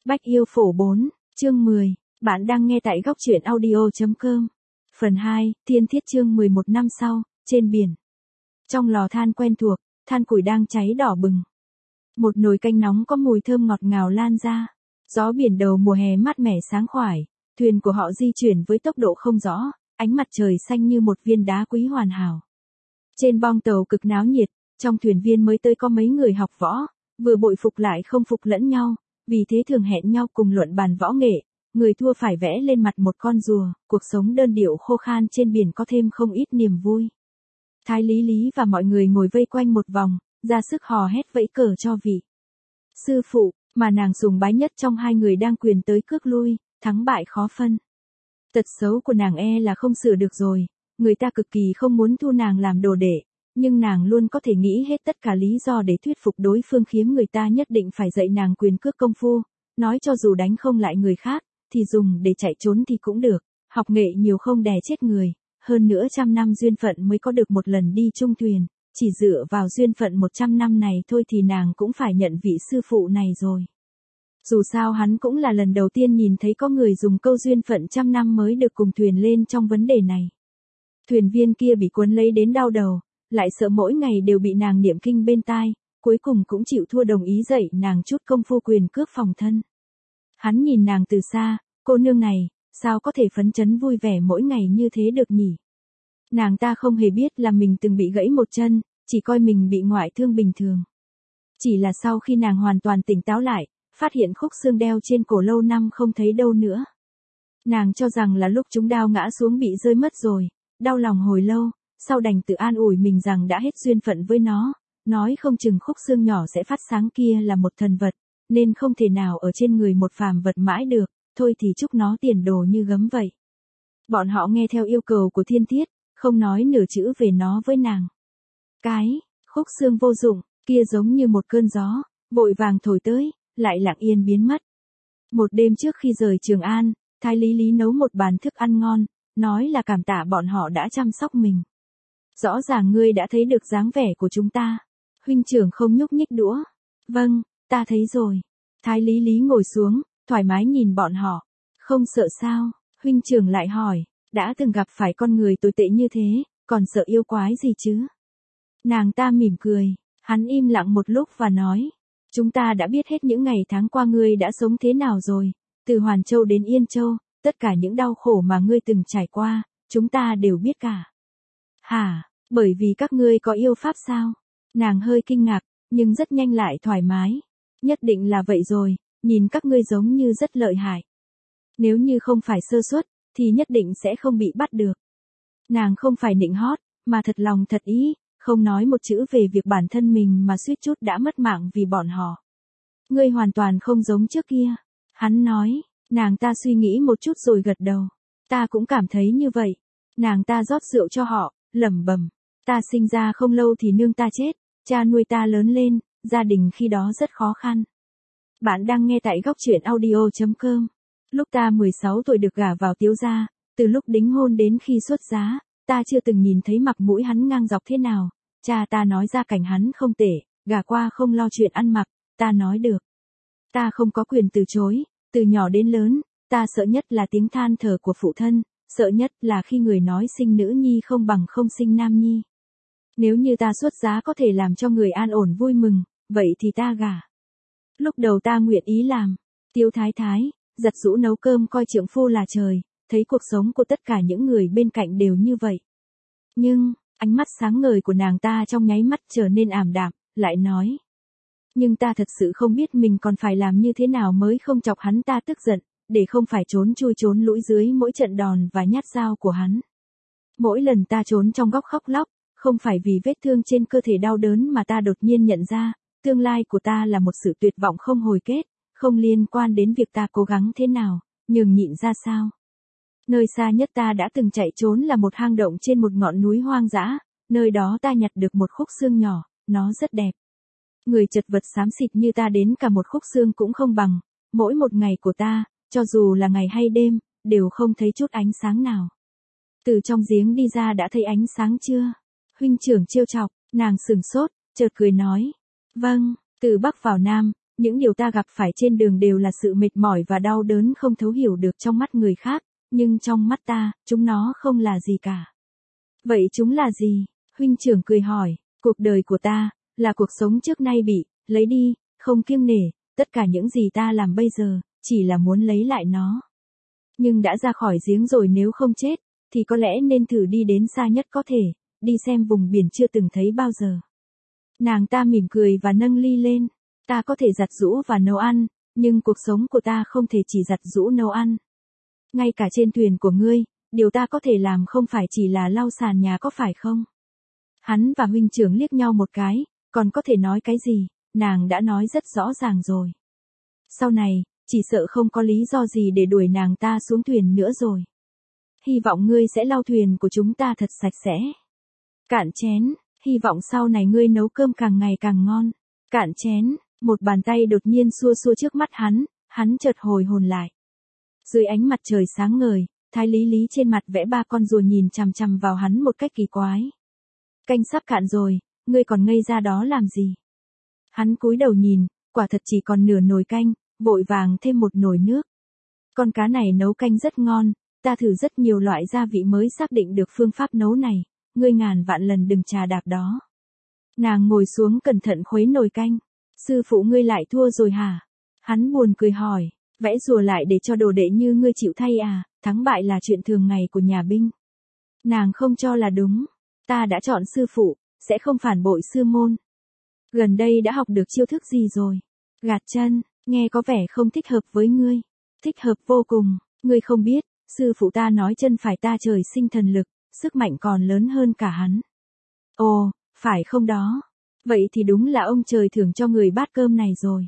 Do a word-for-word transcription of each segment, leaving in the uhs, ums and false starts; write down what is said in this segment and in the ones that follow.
Bách yêu phổ bốn, chương mười, bạn đang nghe tại góc truyện audio.com. Phần hai, Thiên Thiết chương mười một năm sau, trên biển. Trong lò than quen thuộc, than củi đang cháy đỏ bừng. Một nồi canh nóng có mùi thơm ngọt ngào lan ra. Gió biển đầu mùa hè mát mẻ sáng khoải, thuyền của họ di chuyển với tốc độ không rõ, ánh mặt trời xanh như một viên đá quý hoàn hảo. Trên bong tàu cực náo nhiệt, trong thuyền viên mới tới có mấy người học võ, vừa bội phục lại không phục lẫn nhau, vì thế thường hẹn nhau cùng luận bàn võ nghệ, người thua phải vẽ lên mặt một con rùa, cuộc sống đơn điệu khô khan trên biển có thêm không ít niềm vui. Thái Lý Lý và mọi người ngồi vây quanh một vòng, ra sức hò hét vẫy cờ cho vị sư phụ, mà nàng sùng bái nhất trong hai người đang quyền tới cước lui, thắng bại khó phân. Tật xấu của nàng e là không sửa được rồi, người ta cực kỳ không muốn thu nàng làm đồ đệ, nhưng nàng luôn có thể nghĩ hết tất cả lý do để thuyết phục đối phương khiến người ta nhất định phải dạy nàng quyền cước công phu, nói cho dù đánh không lại người khác, thì dùng để chạy trốn thì cũng được, học nghệ nhiều không đè chết người, hơn nữa trăm năm duyên phận mới có được một lần đi chung thuyền, chỉ dựa vào duyên phận một trăm năm này thôi thì nàng cũng phải nhận vị sư phụ này rồi. Dù sao hắn cũng là lần đầu tiên nhìn thấy có người dùng câu duyên phận trăm năm mới được cùng thuyền lên trong vấn đề này. Thuyền viên kia bị cuốn lấy đến đau đầu, lại sợ mỗi ngày đều bị nàng niệm kinh bên tai, cuối cùng cũng chịu thua đồng ý dạy nàng chút công phu quyền cước phòng thân. Hắn nhìn nàng từ xa, cô nương này, sao có thể phấn chấn vui vẻ mỗi ngày như thế được nhỉ? Nàng ta không hề biết là mình từng bị gãy một chân, chỉ coi mình bị ngoại thương bình thường. Chỉ là sau khi nàng hoàn toàn tỉnh táo lại, phát hiện khúc xương đeo trên cổ lâu năm không thấy đâu nữa. Nàng cho rằng là lúc chúng đao ngã xuống bị rơi mất rồi, đau lòng hồi lâu, sau đành tự an ủi mình rằng đã hết duyên phận với nó, nói không chừng khúc xương nhỏ sẽ phát sáng kia là một thần vật, nên không thể nào ở trên người một phàm vật mãi được, thôi thì chúc nó tiền đồ như gấm vậy. Bọn họ nghe theo yêu cầu của Thiên Thiết, không nói nửa chữ về nó với nàng. Cái, khúc xương vô dụng, kia giống như một cơn gió, vội vàng thổi tới, lại lặng yên biến mất. Một đêm trước khi rời Trường An, Thái Lý Lý nấu một bàn thức ăn ngon, nói là cảm tạ bọn họ đã chăm sóc mình. Rõ ràng ngươi đã thấy được dáng vẻ của chúng ta. Huynh trưởng không nhúc nhích đũa. Vâng, ta thấy rồi. Thái Lý Lý ngồi xuống, thoải mái nhìn bọn họ. Không sợ sao? Huynh trưởng lại hỏi, đã từng gặp phải con người tồi tệ như thế, còn sợ yêu quái gì chứ? Nàng ta mỉm cười, hắn im lặng một lúc và nói, chúng ta đã biết hết những ngày tháng qua ngươi đã sống thế nào rồi, từ Hoàn Châu đến Yên Châu, tất cả những đau khổ mà ngươi từng trải qua, chúng ta đều biết cả. Hả, bởi vì các ngươi có yêu pháp sao? Nàng hơi kinh ngạc, nhưng rất nhanh lại thoải mái. Nhất định là vậy rồi, nhìn các ngươi giống như rất lợi hại. Nếu như không phải sơ suất, thì nhất định sẽ không bị bắt được. Nàng không phải nịnh hót, mà thật lòng thật ý, không nói một chữ về việc bản thân mình mà suýt chút đã mất mạng vì bọn họ. Ngươi hoàn toàn không giống trước kia. Hắn nói, nàng ta suy nghĩ một chút rồi gật đầu. Ta cũng cảm thấy như vậy. Nàng ta rót rượu cho họ, lẩm bẩm. Ta sinh ra không lâu thì nương ta chết, cha nuôi ta lớn lên, gia đình khi đó rất khó khăn. Bạn đang nghe tại góc truyện audio.com. Lúc ta mười sáu tuổi được gả vào Tiếu gia, từ lúc đính hôn đến khi xuất giá, ta chưa từng nhìn thấy mặt mũi hắn ngang dọc thế nào. Cha ta nói gia cảnh hắn không tệ, gả qua không lo chuyện ăn mặc, ta nói được. Ta không có quyền từ chối, từ nhỏ đến lớn, ta sợ nhất là tiếng than thở của phụ thân, sợ nhất là khi người nói sinh nữ nhi không bằng không sinh nam nhi. Nếu như ta xuất giá có thể làm cho người an ổn vui mừng, vậy thì ta gả. Lúc đầu ta nguyện ý làm, Tiếu thái thái, giặt giũ nấu cơm coi trượng phu là trời, thấy cuộc sống của tất cả những người bên cạnh đều như vậy. Nhưng, ánh mắt sáng ngời của nàng ta trong nháy mắt trở nên ảm đạm, lại nói. Nhưng ta thật sự không biết mình còn phải làm như thế nào mới không chọc hắn ta tức giận, để không phải trốn chui trốn lũi dưới mỗi trận đòn và nhát dao của hắn. Mỗi lần ta trốn trong góc khóc lóc, không phải vì vết thương trên cơ thể đau đớn mà ta đột nhiên nhận ra, tương lai của ta là một sự tuyệt vọng không hồi kết, không liên quan đến việc ta cố gắng thế nào, nhường nhịn ra sao. Nơi xa nhất ta đã từng chạy trốn là một hang động trên một ngọn núi hoang dã, nơi đó ta nhặt được một khúc xương nhỏ, nó rất đẹp. Người chật vật xám xịt như ta đến cả một khúc xương cũng không bằng, mỗi một ngày của ta, cho dù là ngày hay đêm, đều không thấy chút ánh sáng nào. Từ trong giếng đi ra đã thấy ánh sáng chưa? Huynh trưởng trêu chọc, nàng sửng sốt, chợt cười nói. Vâng, từ Bắc vào Nam, Những điều ta gặp phải trên đường đều là sự mệt mỏi và đau đớn không thấu hiểu được trong mắt người khác, nhưng trong mắt ta, chúng nó không là gì cả. Vậy chúng là gì? Huynh trưởng cười hỏi, cuộc đời của ta, là cuộc sống trước nay bị, lấy đi, không kiêng nể, tất cả những gì ta làm bây giờ, chỉ là muốn lấy lại nó. Nhưng đã ra khỏi giếng rồi nếu không chết, thì có lẽ nên thử đi đến xa nhất có thể, đi xem vùng biển chưa từng thấy bao giờ. Nàng ta mỉm cười và nâng ly lên, ta có thể giặt giũ và nấu ăn, nhưng cuộc sống của ta không thể chỉ giặt giũ nấu ăn. Ngay cả trên thuyền của ngươi, điều ta có thể làm không phải chỉ là lau sàn nhà có phải không? Hắn và huynh trưởng liếc nhau một cái, còn có thể nói cái gì, nàng đã nói rất rõ ràng rồi. Sau này, chỉ sợ không có lý do gì để đuổi nàng ta xuống thuyền nữa rồi. Hy vọng ngươi sẽ lau thuyền của chúng ta thật sạch sẽ. Cạn chén, hy vọng sau này ngươi nấu cơm càng ngày càng ngon. Cạn chén, một bàn tay đột nhiên xua xua trước mắt hắn, hắn chợt hồi hồn lại. Dưới ánh mặt trời sáng ngời, Thái Lý Lý trên mặt vẽ ba con rùa nhìn chằm chằm vào hắn một cách kỳ quái. Canh sắp cạn rồi, ngươi còn ngây ra đó làm gì? Hắn cúi đầu nhìn, quả thật chỉ còn nửa nồi canh, vội vàng thêm một nồi nước. Con cá này nấu canh rất ngon, ta thử rất nhiều loại gia vị mới xác định được phương pháp nấu này, ngươi ngàn vạn lần đừng trà đạp đó. Nàng ngồi xuống cẩn thận khuấy nồi canh. Sư phụ ngươi lại thua rồi hả? Hắn buồn cười hỏi, vẽ rùa lại để cho đồ đệ như ngươi chịu thay à, thắng bại là chuyện thường ngày của nhà binh. Nàng không cho là đúng, ta đã chọn sư phụ, sẽ không phản bội sư môn. Gần đây đã học được chiêu thức gì rồi? Gạt chân, nghe có vẻ không thích hợp với ngươi. Thích hợp vô cùng, ngươi không biết, sư phụ ta nói chân phải ta trời sinh thần lực, sức mạnh còn lớn hơn cả hắn. Ồ, phải không đó? Vậy thì đúng là ông trời thưởng cho người bát cơm này rồi.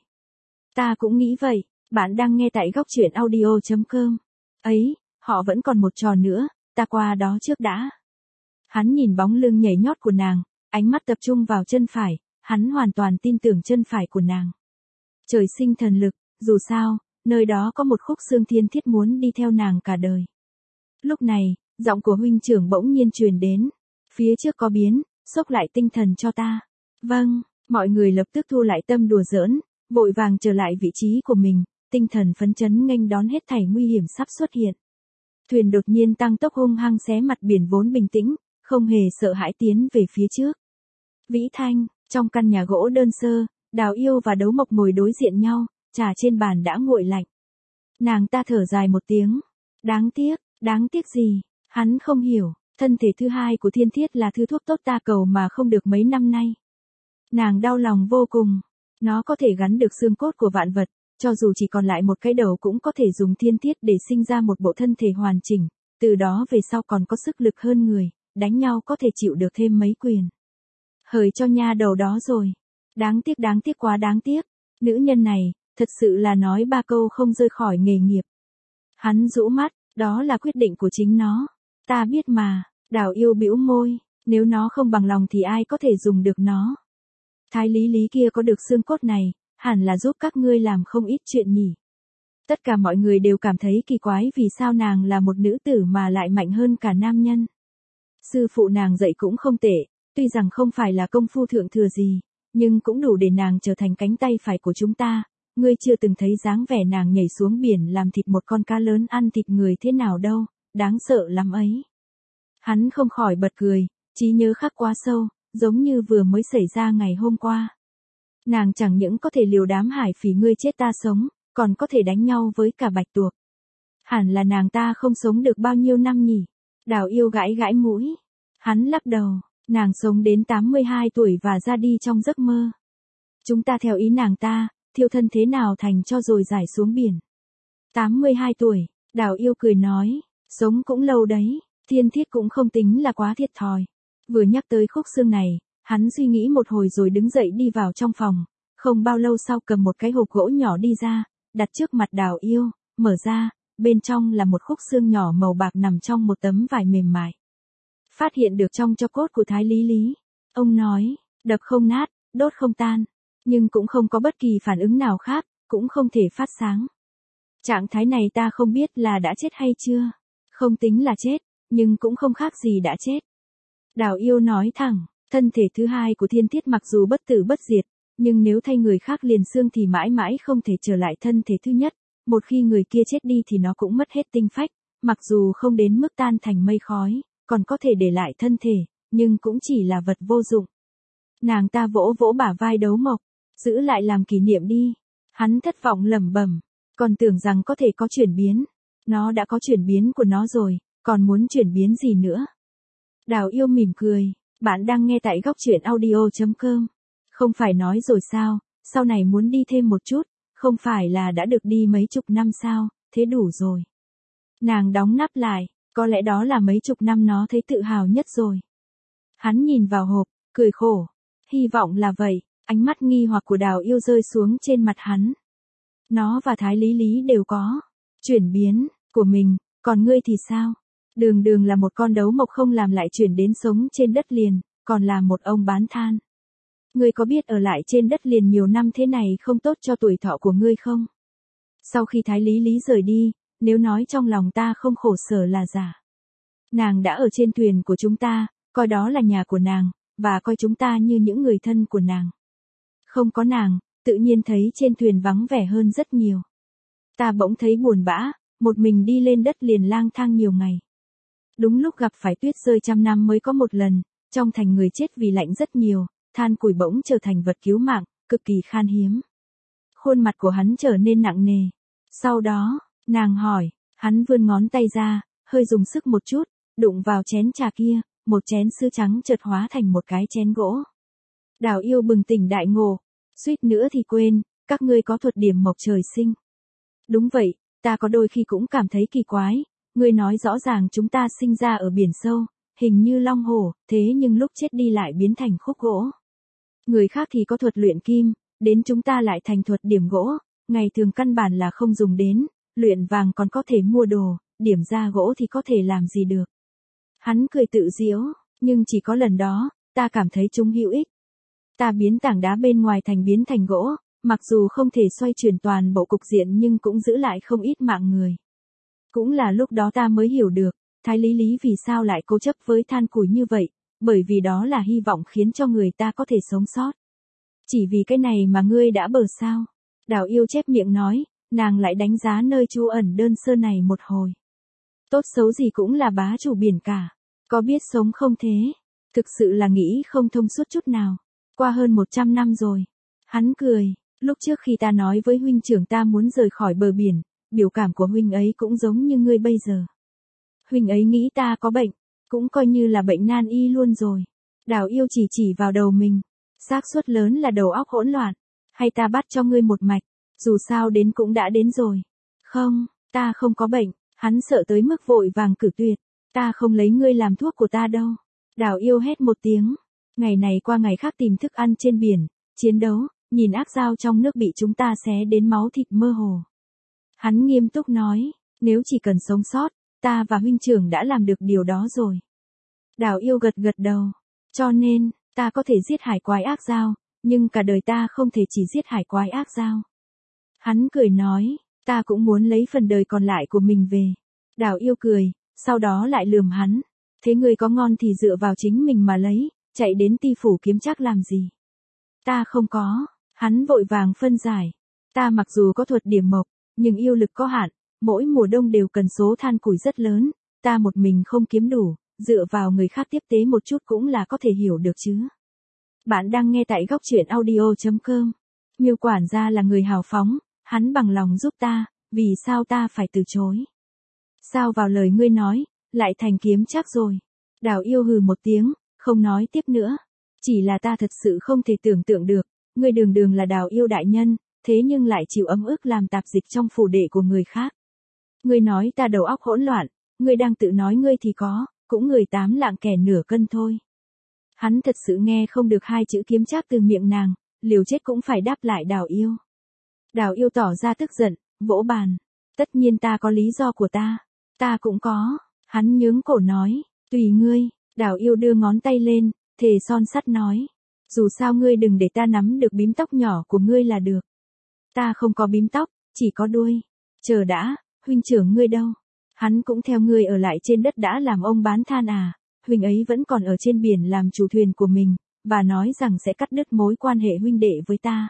Ta cũng nghĩ vậy, bạn đang nghe tại góc truyện audio chấm com. Ấy, họ vẫn còn một trò nữa, ta qua đó trước đã. Hắn nhìn bóng lưng nhảy nhót của nàng, ánh mắt tập trung vào chân phải, hắn hoàn toàn tin tưởng chân phải của nàng. Trời sinh thần lực, dù sao, nơi đó có một khúc xương thiên thiết muốn đi theo nàng cả đời. Lúc này, giọng của huynh trưởng bỗng nhiên truyền đến. Phía trước có biến, xốc lại tinh thần cho ta. Vâng, mọi người lập tức thu lại tâm đùa giỡn, vội vàng trở lại vị trí của mình, tinh thần phấn chấn nghênh đón hết thảy nguy hiểm sắp xuất hiện. Thuyền đột nhiên tăng tốc hung hăng xé mặt biển vốn bình tĩnh, không hề sợ hãi tiến về phía trước. Vĩ Thanh, trong căn nhà gỗ đơn sơ, Đào Yêu và Đấu Mộc ngồi đối diện nhau, trà trên bàn đã nguội lạnh. Nàng ta thở dài một tiếng. Đáng tiếc, đáng tiếc gì? Hắn không hiểu, thân thể thứ hai của Thiên Thiết là thứ thuốc tốt ta cầu mà không được mấy năm nay. Nàng đau lòng vô cùng. Nó có thể gắn được xương cốt của vạn vật, cho dù chỉ còn lại một cái đầu cũng có thể dùng thiên thiết để sinh ra một bộ thân thể hoàn chỉnh, từ đó về sau còn có sức lực hơn người, đánh nhau có thể chịu được thêm mấy quyền. Hời cho nha đầu đó rồi. Đáng tiếc đáng tiếc quá đáng tiếc. Nữ nhân này, thật sự là nói ba câu không rơi khỏi nghề nghiệp. Hắn rũ mắt, đó là quyết định của chính nó. Ta biết mà, Đào Yêu bĩu môi, nếu nó không bằng lòng thì ai có thể dùng được nó. Thái Lý Lý kia có được xương cốt này, hẳn là giúp các ngươi làm không ít chuyện nhỉ. Tất cả mọi người đều cảm thấy kỳ quái vì sao nàng là một nữ tử mà lại mạnh hơn cả nam nhân. Sư phụ nàng dạy cũng không tệ, tuy rằng không phải là công phu thượng thừa gì, nhưng cũng đủ để nàng trở thành cánh tay phải của chúng ta. Ngươi chưa từng thấy dáng vẻ nàng nhảy xuống biển làm thịt một con cá lớn ăn thịt người thế nào đâu, đáng sợ lắm ấy. Hắn không khỏi bật cười, trí nhớ khắc quá sâu, giống như vừa mới xảy ra ngày hôm qua. Nàng chẳng những có thể liều đám hải phỉ ngươi chết ta sống, còn có thể đánh nhau với cả bạch tuộc. Hẳn là nàng ta không sống được bao nhiêu năm nhỉ? Đào Yêu gãi gãi mũi. Hắn lắc đầu, nàng sống đến tám mươi hai tuổi và ra đi trong giấc mơ. Chúng ta theo ý nàng ta, thiêu thân thế nào thành cho rồi giải xuống biển. tám mươi hai tuổi, Đào Yêu cười nói, sống cũng lâu đấy, Thiên Thiết cũng không tính là quá thiệt thòi. Vừa nhắc tới khúc xương này, hắn suy nghĩ một hồi rồi đứng dậy đi vào trong phòng, không bao lâu sau cầm một cái hộp gỗ nhỏ đi ra, đặt trước mặt Đào Yêu, mở ra, bên trong là một khúc xương nhỏ màu bạc nằm trong một tấm vải mềm mại. Phát hiện được trong tro cốt của Thái Lý Lý, ông nói, đập không nát, đốt không tan, nhưng cũng không có bất kỳ phản ứng nào khác, cũng không thể phát sáng. Trạng thái này ta không biết là đã chết hay chưa, không tính là chết, nhưng cũng không khác gì đã chết. Đào Yêu nói thẳng, thân thể thứ hai của Thiên Thiết mặc dù bất tử bất diệt, Nhưng nếu thay người khác liền xương thì mãi mãi không thể trở lại thân thể thứ nhất, một khi người kia chết đi thì nó cũng mất hết tinh phách, mặc dù không đến mức tan thành mây khói, còn có thể để lại thân thể, nhưng cũng chỉ là vật vô dụng. Nàng ta vỗ vỗ bả vai Đấu Mộc, giữ lại làm kỷ niệm đi. Hắn thất vọng lẩm bẩm, còn tưởng rằng có thể có chuyển biến. Nó đã có chuyển biến của nó rồi, còn muốn chuyển biến gì nữa? Đào Yêu mỉm cười, bạn đang nghe tại góc truyện audio.com. Không phải nói rồi sao, sau này muốn đi thêm một chút, không phải là đã được đi mấy chục năm sao, thế đủ rồi. Nàng đóng nắp lại, có lẽ đó là mấy chục năm nó thấy tự hào nhất rồi. Hắn nhìn vào hộp, cười khổ. Hy vọng là vậy, ánh mắt nghi hoặc của Đào Yêu rơi xuống trên mặt hắn. Nó và Thái Lý Lý đều có chuyển biến của mình, còn ngươi thì sao? Đường đường là một con đấu mộc không làm lại chuyển đến sống trên đất liền, còn là một ông bán than. Ngươi có biết ở lại trên đất liền nhiều năm thế này không tốt cho tuổi thọ của ngươi không? Sau khi Thái Lý Lý rời đi, nếu nói trong lòng ta không khổ sở là giả. Nàng đã ở trên thuyền của chúng ta, coi đó là nhà của nàng, và coi chúng ta như những người thân của nàng. Không có nàng, tự nhiên thấy trên thuyền vắng vẻ hơn rất nhiều. Ta bỗng thấy buồn bã, một mình đi lên đất liền lang thang nhiều ngày. Đúng lúc gặp phải tuyết rơi trăm năm mới có một lần, trong thành người chết vì lạnh rất nhiều, than củi bỗng trở thành vật cứu mạng, cực kỳ khan hiếm. Khuôn mặt của hắn trở nên nặng nề. Sau đó, nàng hỏi, hắn vươn ngón tay ra, hơi dùng sức một chút, đụng vào chén trà kia, một chén sứ trắng chợt hóa thành một cái chén gỗ. Đào Yêu bừng tỉnh đại ngộ, suýt nữa thì quên, các ngươi có thuật điểm mộc trời sinh. Đúng vậy, ta có đôi khi cũng cảm thấy kỳ quái, ngươi nói rõ ràng chúng ta sinh ra ở biển sâu, hình như long hổ, thế nhưng lúc chết đi lại biến thành khúc gỗ. Người khác thì có thuật luyện kim, đến chúng ta lại thành thuật điểm gỗ, ngày thường căn bản là không dùng đến, luyện vàng còn có thể mua đồ, điểm ra gỗ thì có thể làm gì được. Hắn cười tự giễu, nhưng chỉ có lần đó, ta cảm thấy chúng hữu ích. Ta biến tảng đá bên ngoài thành biến thành gỗ, mặc dù không thể xoay chuyển toàn bộ cục diện nhưng cũng giữ lại không ít mạng người. Cũng là lúc đó ta mới hiểu được, Thái Lý Lý vì sao lại cố chấp với than củi như vậy, bởi vì đó là hy vọng khiến cho người ta có thể sống sót. Chỉ vì cái này mà ngươi đã bờ sao? Đào Yêu chép miệng nói, nàng lại đánh giá nơi trú ẩn đơn sơ này một hồi. Tốt xấu gì cũng là bá chủ biển cả, có biết sống không thế? Thực sự là nghĩ không thông suốt chút nào. Qua hơn một trăm năm rồi. Hắn cười, lúc trước khi ta nói với huynh trưởng ta muốn rời khỏi bờ biển, biểu cảm của huynh ấy cũng giống như ngươi bây giờ. Huynh ấy nghĩ ta có bệnh, cũng coi như là bệnh nan y luôn rồi. Đào Yêu chỉ chỉ vào đầu mình, xác suất lớn là đầu óc hỗn loạn, hay ta bắt cho ngươi một mạch, dù sao đến cũng đã đến rồi. Không, ta không có bệnh, hắn sợ tới mức vội vàng cử tuyệt, ta không lấy ngươi làm thuốc của ta đâu. Đào Yêu hét một tiếng, ngày này qua ngày khác tìm thức ăn trên biển, chiến đấu, nhìn ác dao trong nước bị chúng ta xé đến máu thịt mơ hồ. Hắn nghiêm túc nói, nếu chỉ cần sống sót, ta và huynh trưởng đã làm được điều đó rồi. Đào Yêu gật gật đầu, cho nên, ta có thể giết hải quái ác dao, nhưng cả đời ta không thể chỉ giết hải quái ác dao. Hắn cười nói, ta cũng muốn lấy phần đời còn lại của mình về. Đào Yêu cười, sau đó lại lườm hắn, thế ngươi có ngon thì dựa vào chính mình mà lấy, chạy đến Ti phủ kiếm chắc làm gì. Ta không có, hắn vội vàng phân giải, ta mặc dù có thuật điểm mộc, nhưng yêu lực có hạn, mỗi mùa đông đều cần số than củi rất lớn, ta một mình không kiếm đủ, dựa vào người khác tiếp tế một chút cũng là có thể hiểu được chứ. Bạn đang nghe tại góc truyện audio.com. Miêu quản gia là người hào phóng, hắn bằng lòng giúp ta, vì sao ta phải từ chối? Sao vào lời ngươi nói, lại thành kiếm chắc rồi? Đào Yêu hừ một tiếng, không nói tiếp nữa. Chỉ là ta thật sự không thể tưởng tượng được, ngươi đường đường là Đào Yêu đại nhân, thế nhưng lại chịu ấm ức làm tạp dịch trong phủ đệ của người khác. Ngươi nói ta đầu óc hỗn loạn, ngươi đang tự nói ngươi thì có, cũng người tám lạng kẻ nửa cân thôi. Hắn thật sự nghe không được hai chữ kiếm trác từ miệng nàng, liều chết cũng phải đáp lại Đào Yêu. Đào Yêu tỏ ra tức giận, vỗ bàn. Tất nhiên ta có lý do của ta. Ta cũng có. Hắn nhướng cổ nói, tùy ngươi. Đào Yêu đưa ngón tay lên, thề son sắt nói. Dù sao ngươi đừng để ta nắm được bím tóc nhỏ của ngươi là được. Ta không có bím tóc, chỉ có đuôi. Chờ đã, huynh trưởng ngươi đâu? Hắn cũng theo ngươi ở lại trên đất đã làm ông bán than à? Huynh ấy vẫn còn ở trên biển làm chủ thuyền của mình, và nói rằng sẽ cắt đứt mối quan hệ huynh đệ với ta.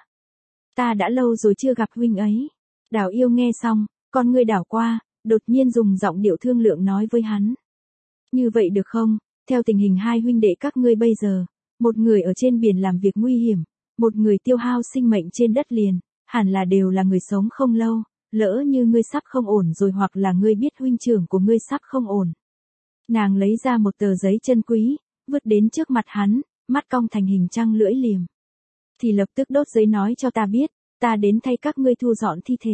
Ta đã lâu rồi chưa gặp huynh ấy. Đào Yêu nghe xong, con ngươi đảo qua, đột nhiên dùng giọng điệu thương lượng nói với hắn. Như vậy được không, theo tình hình hai huynh đệ các ngươi bây giờ, một người ở trên biển làm việc nguy hiểm, một người tiêu hao sinh mệnh trên đất liền, hẳn là đều là người sống không lâu, lỡ như ngươi sắp không ổn rồi hoặc là ngươi biết huynh trưởng của ngươi sắp không ổn. Nàng lấy ra một tờ giấy chân quý, vứt đến trước mặt hắn, mắt cong thành hình trăng lưỡi liềm. Thì lập tức đốt giấy nói cho ta biết, ta đến thay các ngươi thu dọn thi thể.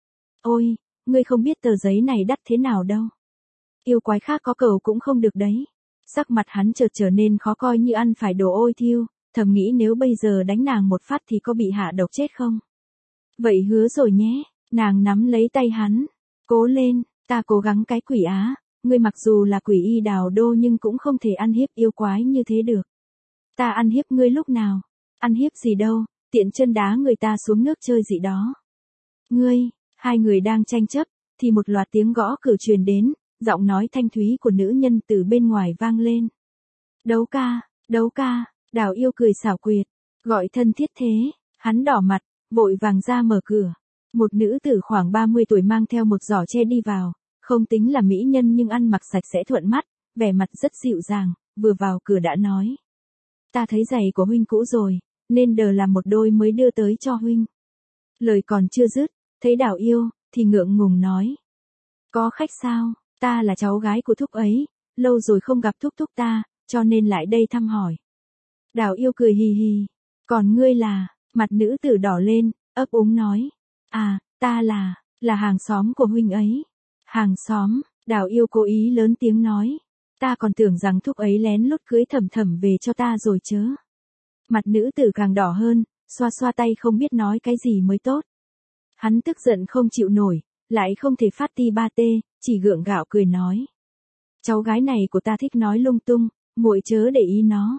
Ôi, ngươi không biết tờ giấy này đắt thế nào đâu. Yêu quái khác có cầu cũng không được đấy. Sắc mặt hắn chợt trở nên khó coi như ăn phải đồ ôi thiêu, thầm nghĩ nếu bây giờ đánh nàng một phát thì có bị hạ độc chết không? Vậy hứa rồi nhé, nàng nắm lấy tay hắn. Cố lên, ta cố gắng cái quỷ á, ngươi mặc dù là quỷ y Đào Đô nhưng cũng không thể ăn hiếp yêu quái như thế được. Ta ăn hiếp ngươi lúc nào? Ăn hiếp gì đâu, tiện chân đá người ta xuống nước chơi gì đó. Ngươi, hai người đang tranh chấp, thì một loạt tiếng gõ cửa truyền đến, giọng nói thanh thúy của nữ nhân từ bên ngoài vang lên. Đấu ca, đấu ca, Đào Yêu cười xảo quyệt, gọi thân thiết thế, hắn đỏ mặt, vội vàng ra mở cửa. Một nữ tử khoảng ba mươi tuổi mang theo một giỏ tre đi vào, không tính là mỹ nhân nhưng ăn mặc sạch sẽ thuận mắt, vẻ mặt rất dịu dàng, vừa vào cửa đã nói. Ta thấy giày của huynh cũ rồi, nên đờ làm một đôi mới đưa tới cho huynh. Lời còn chưa dứt, thấy Đào Yêu, thì ngượng ngùng nói. Có khách sao, ta là cháu gái của thúc ấy, lâu rồi không gặp thúc thúc ta, cho nên lại đây thăm hỏi. Đào Yêu cười hì hì, còn ngươi là, mặt nữ tử đỏ lên, ấp úng nói. À, ta là, là hàng xóm của huynh ấy. Hàng xóm, Đào Yêu cố ý lớn tiếng nói. Ta còn tưởng rằng thúc ấy lén lút cưới Thẩm Thẩm về cho ta rồi chớ. Mặt nữ tử càng đỏ hơn, xoa xoa tay không biết nói cái gì mới tốt. Hắn tức giận không chịu nổi, lại không thể phát ti ba tê, chỉ gượng gạo cười nói. Cháu gái này của ta thích nói lung tung, muội chớ để ý nó.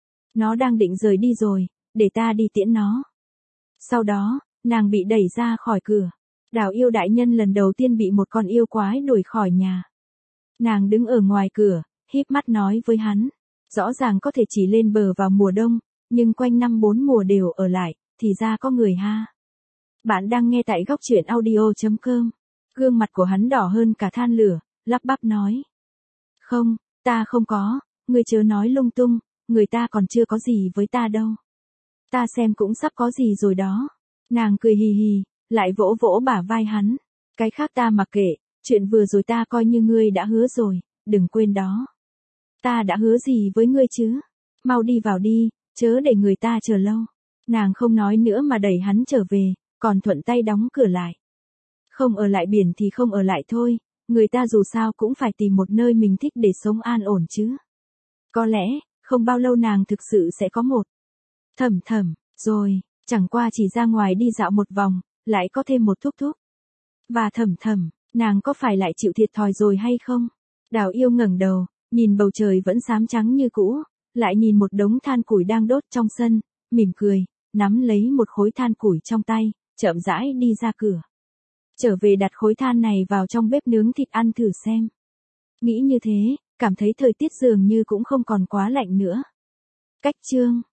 Nó đang định rời đi rồi, để ta đi tiễn nó. Sau đó, nàng bị đẩy ra khỏi cửa. Đào Yêu đại nhân lần đầu tiên bị một con yêu quái đuổi khỏi nhà. Nàng đứng ở ngoài cửa, híp mắt nói với hắn. Rõ ràng có thể chỉ lên bờ vào mùa đông, nhưng quanh năm bốn mùa đều ở lại, thì ra có người ha. Bạn đang nghe tại góc truyện audio chấm com. Gương mặt của hắn đỏ hơn cả than lửa, lắp bắp nói. Không, ta không có, ngươi chớ nói lung tung, người ta còn chưa có gì với ta đâu. Ta xem cũng sắp có gì rồi đó. Nàng cười hì hì, lại vỗ vỗ bả vai hắn. Cái khác ta mặc kệ, chuyện vừa rồi ta coi như ngươi đã hứa rồi, đừng quên đó. Ta đã hứa gì với ngươi chứ? Mau đi vào đi, chớ để người ta chờ lâu. Nàng không nói nữa mà đẩy hắn trở về, còn thuận tay đóng cửa lại. Không ở lại biển thì không ở lại thôi, người ta dù sao cũng phải tìm một nơi mình thích để sống an ổn chứ. Có lẽ, không bao lâu nàng thực sự sẽ có một Thẩm Thẩm, rồi, chẳng qua chỉ ra ngoài đi dạo một vòng, lại có thêm một thúc thúc. Và Thẩm Thẩm, nàng có phải lại chịu thiệt thòi rồi hay không? Đào Yêu ngẩng đầu, nhìn bầu trời vẫn xám trắng như cũ, lại nhìn một đống than củi đang đốt trong sân, mỉm cười, nắm lấy một khối than củi trong tay, chậm rãi đi ra cửa. Trở về đặt khối than này vào trong bếp nướng thịt ăn thử xem. Nghĩ như thế, cảm thấy thời tiết dường như cũng không còn quá lạnh nữa. Cách chương